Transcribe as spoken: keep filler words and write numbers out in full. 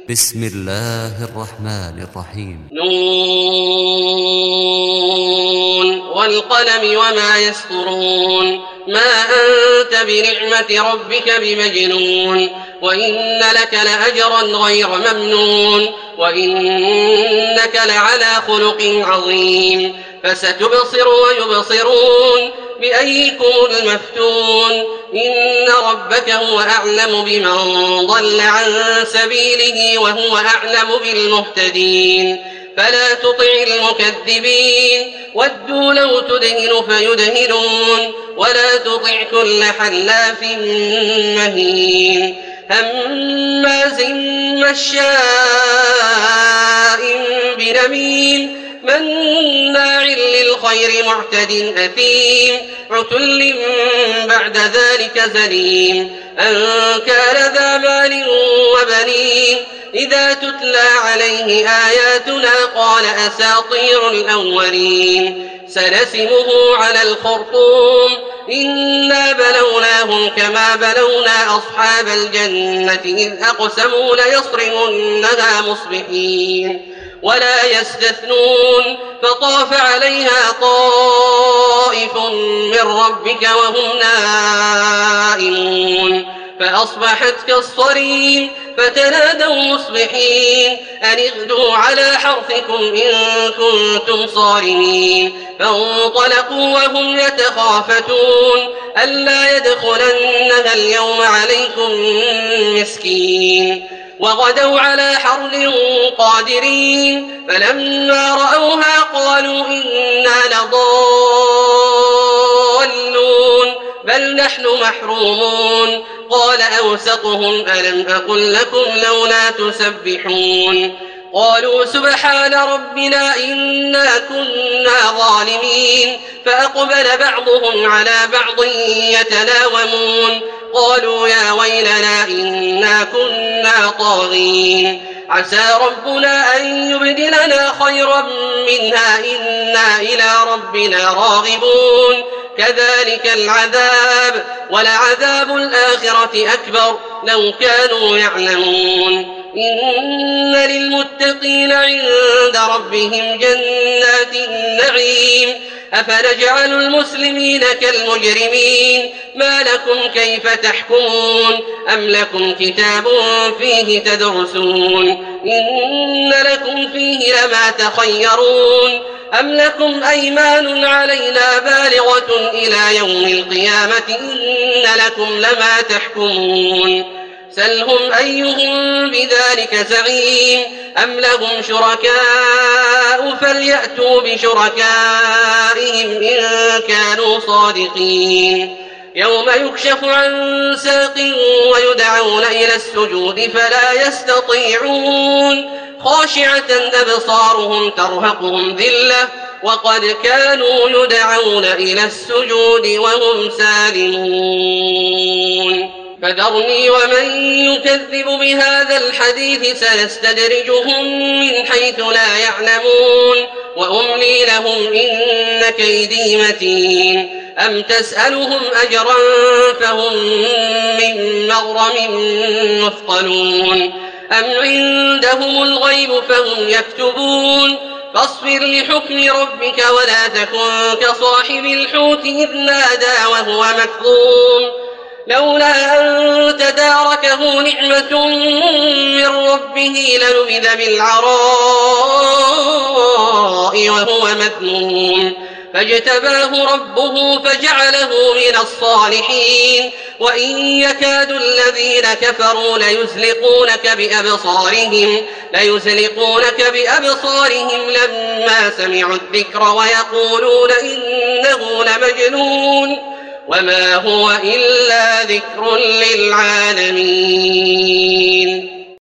بسم الله الرحمن الرحيم. نون والقلم وما يسطرون ما أنت بنعمة ربك بمجنون وإن لك لأجرا غير ممنون وإنك لعلى خلق عظيم فستبصر ويبصرون بأيكم المفتون إن ربك هو أعلم بمن ضل عن سبيله وهو أعلم بالمهتدين فلا تطع المكذبين ودوا لو تدهن فيدهنون ولا تطع كل حلاف مهين هماز مشاء بنميم مناع للخير معتد أثيم عتل بعد ذلك زنيم أن كان ذا مال وبنين إذا تتلى عليه آياتنا قال أساطير الأولين سنسمه على الخرطوم إنا بلوناهم كما بلونا أصحاب الجنة إذ أقسموا ليصرمنها مصبحين ولا يستثنون فطاف عليها طائف من ربك وهم نائمون فأصبحت كالصريم فتنادوا مصبحين أن اغدوا على حرثكم إن كنتم صارمين فانطلقوا وهم يتخافتون ألا يدخلنها اليوم عليكم مسكين وغدوا على حرد قادرين فلما رأوها قالوا إنا لضالون بل نحن محرومون قال أوسطهم ألم أقل لكم لولا تسبحون قالوا سبحان ربنا إنا كنا ظالمين فأقبل بعضهم على بعض يتلاومون قالوا يا ويلنا إنا كنا طاغين عسى ربنا أن يبدلنا خيرا منها إنا إلى ربنا راغبون كذلك العذاب ولعذاب الآخرة أكبر لو كانوا يعلمون إن للمتقين عند ربهم جنات النعيم أفنجعل المسلمين كالمجرمين ما لكم كيف تحكمون أم لكم كتاب فيه تدرسون إن لكم فيه لما تخيرون أم لكم أيمان علينا بالغة إلى يوم القيامة إن لكم لما تحكمون سلهم أيهم بذلك زعيم أم لهم شركاء فليأتوا بشركائهم إن كانوا صادقين يوم يكشف عن ساق ويدعون إلى السجود فلا يستطيعون خاشعة أبصارهم ترهقهم ذلة وقد كانوا يدعون إلى السجود وهم سالمون فذرني ومن يكذب بهذا الحديث سنستدرجهم من حيث لا يعلمون وأملي لهم إن كيدي متين أم تسألهم أجرا فهم من مغرم مثقلون أم عندهم الغيب فهم يكتبون فاصبر لحكم ربك ولا تكن كصاحب الحوت إذ نادى وهو مكظوم لولا أن تداركه نعمة من ربه لنبذ بالعراء وهو مذموم فاجتباه ربه فجعله من الصالحين وإن يكاد الذين كفروا ليزلقونك بأبصارهم ليزلقونك بأبصارهم لما سمعوا الذكر ويقولون إنه لمجنون وما هو إلا ذكر للعالمين.